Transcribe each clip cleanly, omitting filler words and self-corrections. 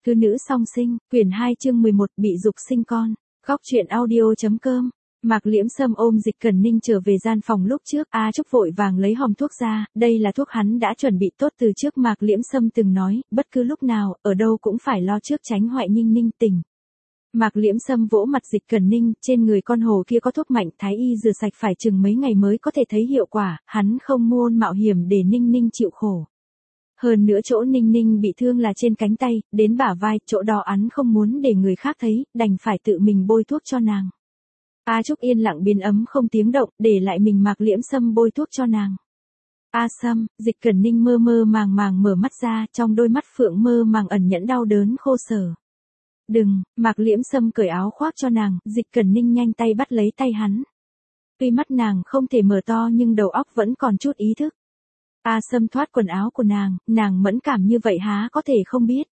Thứ nữ song sinh, quyển 2 chương 11 bị dục sinh con. Góc truyện audio.com. Mạc Liễm Sâm ôm Dịch Cẩn Ninh trở về gian phòng lúc trước, A Trúc vội vàng lấy hòm thuốc ra, đây là thuốc hắn đã chuẩn bị tốt từ trước. Mạc Liễm Sâm từng nói, bất cứ lúc nào, ở đâu cũng phải lo trước tránh hoại Ninh Ninh tỉnh. Mạc Liễm Sâm vỗ mặt Dịch Cẩn Ninh, trên người con hồ kia có thuốc mạnh, thái y rửa sạch phải chừng mấy ngày mới có thể thấy hiệu quả, hắn không muốn mạo hiểm để Ninh Ninh chịu khổ. Hơn nữa chỗ Ninh Ninh bị thương là trên cánh tay, đến bả vai, chỗ đó hắn không muốn để người khác thấy, đành phải tự mình bôi thuốc cho nàng. A Trúc yên lặng biến ấm không tiếng động, để lại mình Mạc Liễm Sâm bôi thuốc cho nàng. A Sâm, Dịch Cẩn Ninh mơ mơ màng màng mở mắt ra, trong đôi mắt phượng mơ màng ẩn nhẫn đau đớn khô sở. Đừng, Mạc Liễm Sâm cởi áo khoác cho nàng, Dịch Cẩn Ninh nhanh tay bắt lấy tay hắn. Tuy mắt nàng không thể mở to nhưng đầu óc vẫn còn chút ý thức. A Sâm thoát quần áo của nàng mẫn cảm như vậy há có thể không biết.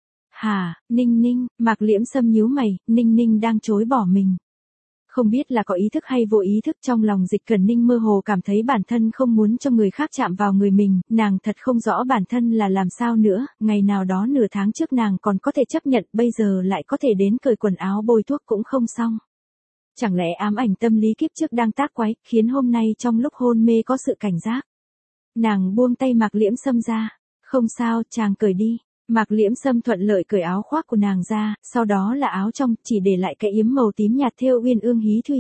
Hả, Ninh Ninh, Mạc Liễm Sâm nhíu mày, Ninh Ninh đang chối bỏ mình. Không biết là có ý thức hay vô ý thức, trong lòng Dịch Cẩn Ninh mơ hồ cảm thấy bản thân không muốn cho người khác chạm vào người mình, nàng thật không rõ bản thân là làm sao nữa, ngày nào đó nửa tháng trước nàng còn có thể chấp nhận, bây giờ lại có thể đến cởi quần áo bôi thuốc cũng không xong. Chẳng lẽ ám ảnh tâm lý kiếp trước đang tác quái, khiến hôm nay trong lúc hôn mê có sự cảnh giác. Nàng buông tay Mạc Liễm Sâm ra, không sao, chàng cởi đi. Mạc Liễm Sâm thuận lợi cởi áo khoác của nàng ra, sau đó là áo trong, chỉ để lại cái yếm màu tím nhạt thêu uyên ương hí thủy.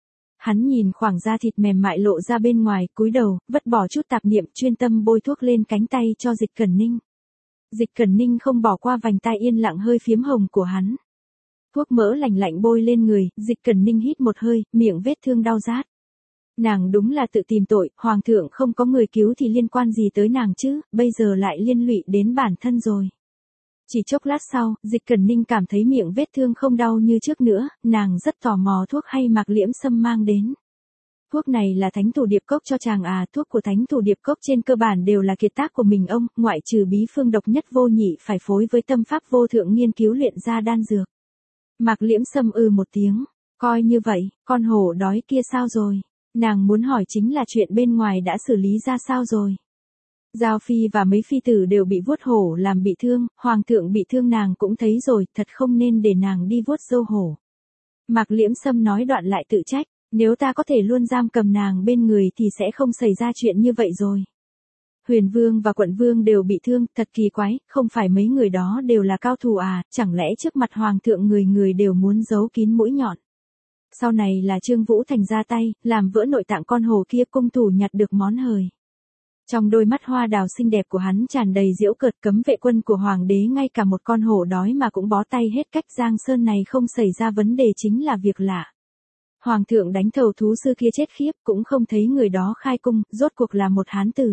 Hắn nhìn khoảng da thịt mềm mại lộ ra bên ngoài, cúi đầu, vứt bỏ chút tạp niệm, chuyên tâm bôi thuốc lên cánh tay cho Dịch Cẩn Ninh. Dịch Cẩn Ninh không bỏ qua vành tai yên lặng hơi phiếm hồng của hắn. Thuốc mỡ lạnh lạnh bôi lên người, Dịch Cẩn Ninh hít một hơi, miệng vết thương đau rát. Nàng đúng là tự tìm tội, hoàng thượng không có người cứu thì liên quan gì tới nàng chứ, bây giờ lại liên lụy đến bản thân rồi. Chỉ chốc lát sau, Dịch Cẩn Ninh cảm thấy miệng vết thương không đau như trước nữa, nàng rất tò mò thuốc hay Mạc Liễm Sâm mang đến. Thuốc này là Thánh Thủ Điệp Cốc cho chàng à, thuốc của Thánh Thủ Điệp Cốc trên cơ bản đều là kiệt tác của mình ông, ngoại trừ bí phương độc nhất vô nhị phải phối với tâm pháp vô thượng nghiên cứu luyện ra đan dược. Mạc Liễm Sâm một tiếng, coi như vậy, con hổ đói kia sao rồi? Nàng muốn hỏi chính là chuyện bên ngoài đã xử lý ra sao rồi. Giao Phi và mấy phi tử đều bị vuốt hổ làm bị thương, hoàng thượng bị thương nàng cũng thấy rồi, thật không nên để nàng đi vuốt râu hổ. Mạc Liễm Sâm nói đoạn lại tự trách, nếu ta có thể luôn giam cầm nàng bên người thì sẽ không xảy ra chuyện như vậy rồi. Huyền Vương và Quận Vương đều bị thương, thật kỳ quái, không phải mấy người đó đều là cao thủ à, chẳng lẽ trước mặt hoàng thượng người người đều muốn giấu kín mũi nhọn. Sau này là Trương Vũ Thành ra tay, làm vỡ nội tạng con hồ kia, cung thủ nhặt được món hời. Trong đôi mắt hoa đào xinh đẹp của hắn tràn đầy giễu cợt, cấm vệ quân của hoàng đế ngay cả một con hổ đói mà cũng bó tay hết cách, Giang Sơn này không xảy ra vấn đề chính là việc lạ. Hoàng thượng đánh thầu thú sư kia chết khiếp, cũng không thấy người đó khai cung, rốt cuộc là một hán tử.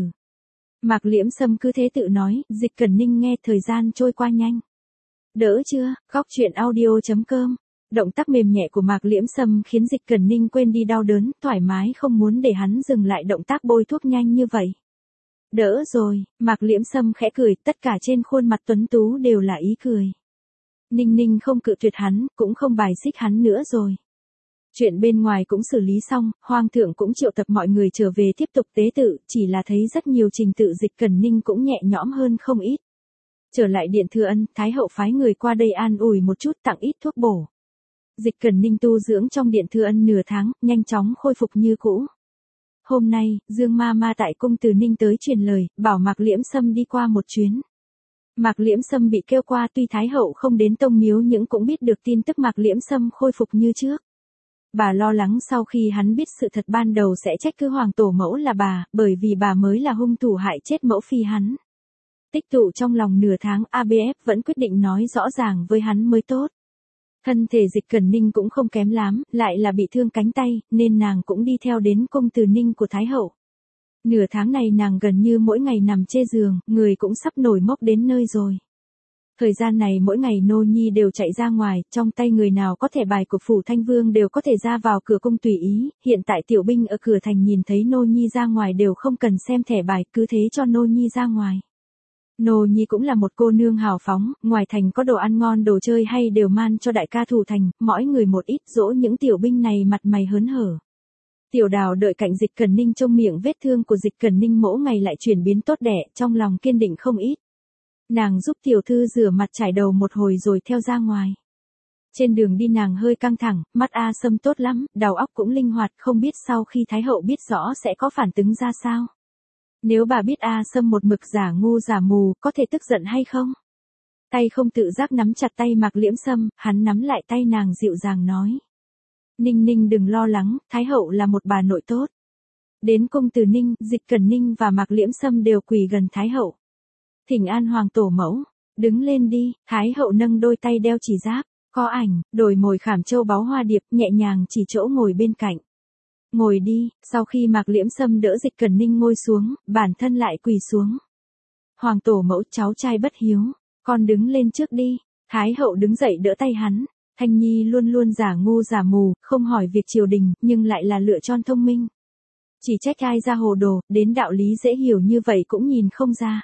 Mạc Liễm Sâm cứ thế tự nói, Dịch Cẩn Ninh nghe thời gian trôi qua nhanh. Đỡ chưa, góc truyện audio.com. Động tác mềm nhẹ của Mạc Liễm Sâm khiến Dịch Cẩn Ninh quên đi đau đớn, thoải mái không muốn để hắn dừng lại động tác bôi thuốc nhanh như vậy. Đỡ rồi, Mạc Liễm Sâm khẽ cười, tất cả trên khuôn mặt tuấn tú đều là ý cười. Ninh Ninh không cự tuyệt hắn, cũng không bài xích hắn nữa rồi. Chuyện bên ngoài cũng xử lý xong, hoàng thượng cũng triệu tập mọi người trở về tiếp tục tế tự, chỉ là thấy rất nhiều trình tự Dịch Cẩn Ninh cũng nhẹ nhõm hơn không ít. Trở lại điện Thừa Ân, Thái hậu phái người qua đây an ủi một chút, tặng ít thuốc bổ. Dịch Cẩn Ninh tu dưỡng trong điện Thừa Ân nửa tháng, nhanh chóng khôi phục như cũ. Hôm nay, Dương Ma Ma tại cung Từ Ninh tới truyền lời, bảo Mạc Liễm Sâm đi qua một chuyến. Mạc Liễm Sâm bị kêu qua, tuy Thái hậu không đến tông miếu nhưng cũng biết được tin tức Mạc Liễm Sâm khôi phục như trước. Bà lo lắng sau khi hắn biết sự thật ban đầu sẽ trách cứ hoàng tổ mẫu là bà, bởi vì bà mới là hung thủ hại chết mẫu phi hắn. Tích tụ trong lòng nửa tháng, ABF vẫn quyết định nói rõ ràng với hắn mới tốt. Thân thể Dịch Cẩn Ninh cũng không kém lắm, lại là bị thương cánh tay, nên nàng cũng đi theo đến cung Từ Ninh của Thái hậu. Nửa tháng này nàng gần như mỗi ngày nằm trên giường, người cũng sắp nổi mốc đến nơi rồi. Thời gian này mỗi ngày nô nhi đều chạy ra ngoài, trong tay người nào có thẻ bài của phủ Thanh Vương đều có thể ra vào cửa cung tùy ý, hiện tại tiểu binh ở cửa thành nhìn thấy nô nhi ra ngoài đều không cần xem thẻ bài, cứ thế cho nô nhi ra ngoài. Nô nhi cũng là một cô nương hào phóng, ngoài thành có đồ ăn ngon đồ chơi hay đều man cho đại ca thủ thành, mỗi người một ít, dỗ những tiểu binh này mặt mày hớn hở. Tiểu Đào đợi cạnh Dịch Cẩn Ninh, trong miệng vết thương của Dịch Cẩn Ninh mỗi ngày lại chuyển biến tốt đẹp, trong lòng kiên định không ít. Nàng giúp tiểu thư rửa mặt trải đầu một hồi rồi theo ra ngoài. Trên đường đi nàng hơi căng thẳng, mắt A Sâm tốt lắm, đầu óc cũng linh hoạt, không biết sau khi Thái hậu biết rõ sẽ có phản ứng ra sao. Nếu bà biết A Sâm một mực giả ngu giả mù, có thể tức giận hay không? Tay không tự giác nắm chặt tay Mạc Liễm Sâm, hắn nắm lại tay nàng dịu dàng nói. Ninh Ninh đừng lo lắng, Thái hậu là một bà nội tốt. Đến cung từ Ninh, Dịch Cẩn Ninh và Mạc Liễm Sâm đều quỳ gần Thái hậu. Thỉnh an hoàng tổ mẫu, đứng lên đi, Thái hậu nâng đôi tay đeo chỉ giáp, có ảnh, đổi mồi khảm châu báu hoa điệp, nhẹ nhàng chỉ chỗ ngồi bên cạnh. Ngồi đi, sau khi Mạc Liễm Sâm đỡ Dịch Cẩn Ninh ngồi xuống, bản thân lại quỳ xuống. Hoàng tổ mẫu cháu trai bất hiếu, con đứng lên trước đi, Thái hậu đứng dậy đỡ tay hắn. Thanh Nhi luôn luôn giả ngu giả mù, không hỏi việc triều đình, nhưng lại là lựa chọn thông minh. Chỉ trách ai ra hồ đồ, đến đạo lý dễ hiểu như vậy cũng nhìn không ra.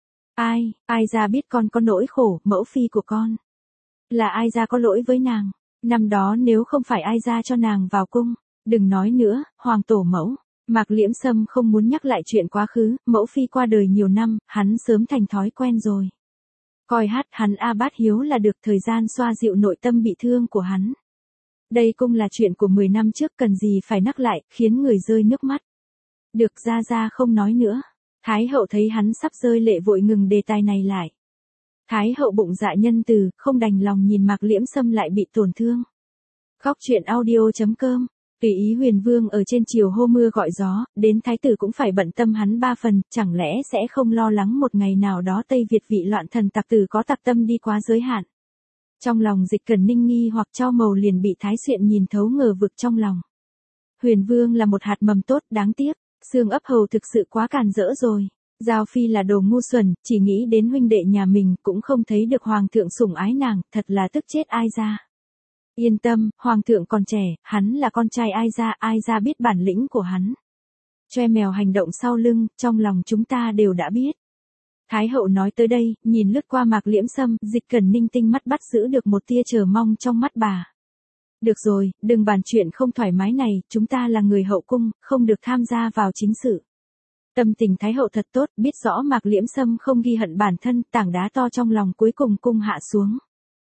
Ai ra biết con có nỗi khổ, mẫu phi của con. Là ai ra có lỗi với nàng. Năm đó nếu không phải ai ra cho nàng vào cung, đừng nói nữa, hoàng tổ mẫu. Mạc Liễm Sâm không muốn nhắc lại chuyện quá khứ, mẫu phi qua đời nhiều năm, hắn sớm thành thói quen rồi. Coi hát hắn A Bát Hiếu là được thời gian xoa dịu nội tâm bị thương của hắn. Đây cũng là chuyện của 10 năm trước cần gì phải nhắc lại, khiến người rơi nước mắt. Được ra không nói nữa. Thái hậu thấy hắn sắp rơi lệ vội ngừng đề tài này lại. Thái hậu bụng dạ nhân từ, không đành lòng nhìn Mạc Liễm Sâm lại bị tổn thương. Khóc chuyện audio.com. Tùy ý Huyền Vương ở trên triều hô mưa gọi gió, đến thái tử cũng phải bận tâm hắn 3 phần, chẳng lẽ sẽ không lo lắng một ngày nào đó Tây Việt vị loạn thần tặc tử có tặc tâm đi quá giới hạn. Trong lòng Dịch Cẩn Ninh nghi hoặc cho màu liền bị Thái Xuyện nhìn thấu ngờ vực trong lòng. Huyền Vương là một hạt mầm tốt, đáng tiếc, xương ấp hầu thực sự quá càn rỡ rồi. Giao Phi là đồ ngu xuẩn, chỉ nghĩ đến huynh đệ nhà mình, cũng không thấy được hoàng thượng sủng ái nàng, thật là tức chết ai ra. Yên tâm, hoàng thượng còn trẻ, hắn là con trai ai ra biết bản lĩnh của hắn. Choe mèo hành động sau lưng, trong lòng chúng ta đều đã biết. Thái hậu nói tới đây, nhìn lướt qua Mạc Liễm Sâm, Dịch Cẩn Ninh tinh mắt bắt giữ được một tia chờ mong trong mắt bà. Được rồi, đừng bàn chuyện không thoải mái này, chúng ta là người hậu cung, không được tham gia vào chính sự. Tâm tình Thái hậu thật tốt, biết rõ Mạc Liễm Sâm không ghi hận bản thân, tảng đá to trong lòng cuối cùng cung hạ xuống.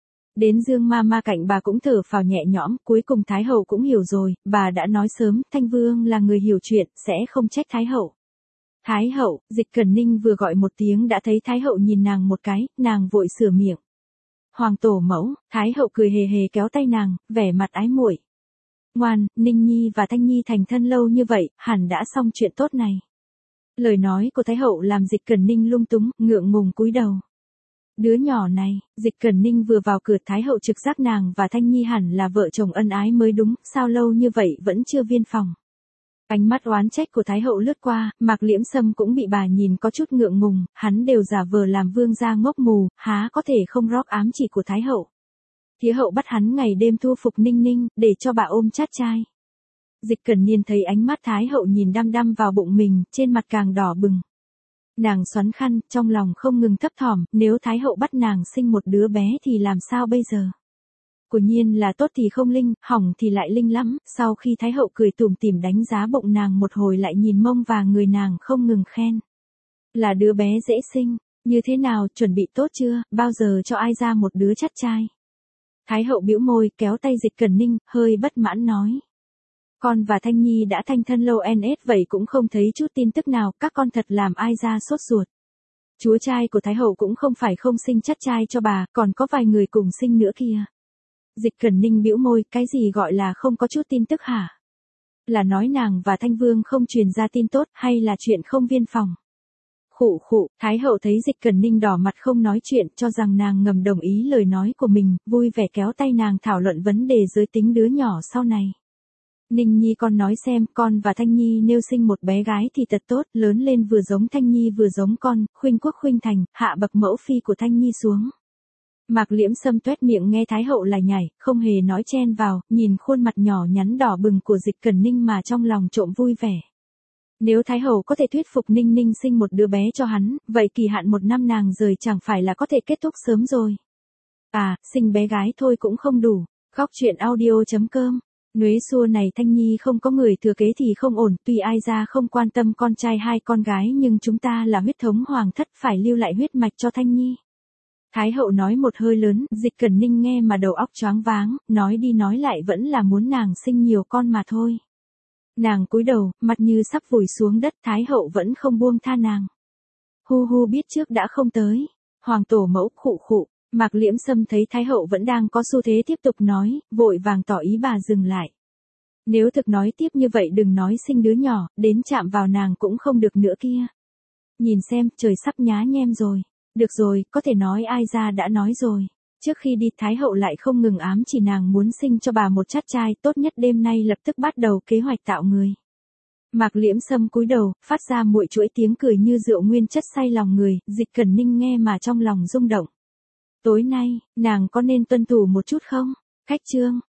Đến Dương ma cạnh bà cũng thở phào nhẹ nhõm, cuối cùng Thái hậu cũng hiểu rồi, bà đã nói sớm, Thanh Vương là người hiểu chuyện, sẽ không trách Thái hậu. Thái hậu, Dịch Cẩn Ninh vừa gọi một tiếng đã thấy Thái hậu nhìn nàng một cái, nàng vội sửa miệng. Hoàng tổ mẫu, Thái hậu cười hề hề kéo tay nàng, vẻ mặt ái muội. Ngoan, Ninh Nhi và Thanh Nhi thành thân lâu như vậy, hẳn đã xong chuyện tốt này. Lời nói của Thái hậu làm Dịch Cẩn Ninh lung túng, ngượng ngùng cúi đầu. Đứa nhỏ này, Dịch Cẩn Ninh vừa vào cửa Thái hậu trực giác nàng và Thanh Nhi hẳn là vợ chồng ân ái mới đúng, sao lâu như vậy vẫn chưa viên phòng. Ánh mắt oán trách của Thái hậu lướt qua, Mạc Liễm Sâm cũng bị bà nhìn có chút ngượng ngùng, hắn đều giả vờ làm vương gia ngốc mù, há có thể không rót ám chỉ của Thái hậu. Thế hậu bắt hắn ngày đêm thu phục Ninh Ninh, để cho bà ôm chát trai. Dịch Cẩn Niên thấy ánh mắt Thái hậu nhìn đăm đăm vào bụng mình, trên mặt càng đỏ bừng. Nàng xoắn khăn, trong lòng không ngừng thấp thỏm, nếu Thái hậu bắt nàng sinh một đứa bé thì làm sao bây giờ? Của Nhiên là tốt thì không linh, hỏng thì lại linh lắm, sau khi Thái hậu cười tủm tỉm đánh giá bụng nàng một hồi lại nhìn mông và người nàng không ngừng khen. Là đứa bé dễ sinh, như thế nào, chuẩn bị tốt chưa, bao giờ cho ai ra một đứa chắt trai? Thái hậu bĩu môi, kéo tay Dịch Cẩn Ninh, hơi bất mãn nói. Con và Thanh Nhi đã thanh thân lâu NS vậy cũng không thấy chút tin tức nào, các con thật làm ai ra sốt ruột. Chúa trai của Thái hậu cũng không phải không sinh chắt trai cho bà, còn có vài người cùng sinh nữa kìa. Dịch Cẩn Ninh bĩu môi, cái gì gọi là không có chút tin tức hả? Là nói nàng và Thanh Vương không truyền ra tin tốt, hay là chuyện không viên phòng? Khụ, Thái hậu thấy Dịch Cẩn Ninh đỏ mặt không nói chuyện, cho rằng nàng ngầm đồng ý lời nói của mình, vui vẻ kéo tay nàng thảo luận vấn đề giới tính đứa nhỏ sau này. Ninh Nhi con nói xem, con và Thanh Nhi nếu sinh một bé gái thì thật tốt, lớn lên vừa giống Thanh Nhi vừa giống con, khuynh quốc khuynh thành, hạ bậc mẫu phi của Thanh Nhi xuống. Mạc Liễm Sâm tuét miệng nghe Thái hậu lại nhảy, không hề nói chen vào, nhìn khuôn mặt nhỏ nhắn đỏ bừng của Dịch Cẩn Ninh mà trong lòng trộm vui vẻ. Nếu Thái hậu có thể thuyết phục Ninh Ninh sinh một đứa bé cho hắn, vậy kỳ hạn 1 năm nàng rời chẳng phải là có thể kết thúc sớm rồi. À, sinh bé gái thôi cũng không đủ. Khóc chuyện audio.com. Nuế xua này Thanh Nhi không có người thừa kế thì không ổn, tuy ai ra không quan tâm con trai hay con gái nhưng chúng ta là huyết thống hoàng thất phải lưu lại huyết mạch cho Thanh Nhi. Thái hậu nói một hơi lớn, Dịch Cẩn Ninh nghe mà đầu óc choáng váng, nói đi nói lại vẫn là muốn nàng sinh nhiều con mà thôi. Nàng cúi đầu, mặt như sắp vùi xuống đất, Thái hậu vẫn không buông tha nàng. Hu hu biết trước đã không tới. Hoàng tổ mẫu khụ khụ, Mạc Liễm Sâm thấy Thái hậu vẫn đang có xu thế tiếp tục nói, vội vàng tỏ ý bà dừng lại. Nếu thực nói tiếp như vậy đừng nói sinh đứa nhỏ, đến chạm vào nàng cũng không được nữa kia. Nhìn xem, trời sắp nhá nhem rồi. Được rồi, có thể nói ai ra đã nói rồi. Trước khi đi Thái hậu lại không ngừng ám chỉ nàng muốn sinh cho bà một chát trai, tốt nhất đêm nay lập tức bắt đầu kế hoạch tạo người. Mạc Liễm Sâm cúi đầu, phát ra muội chuỗi tiếng cười như rượu nguyên chất say lòng người, Dịch Cẩn Ninh nghe mà trong lòng rung động. Tối nay, nàng có nên tuân thủ một chút không? Khách chương.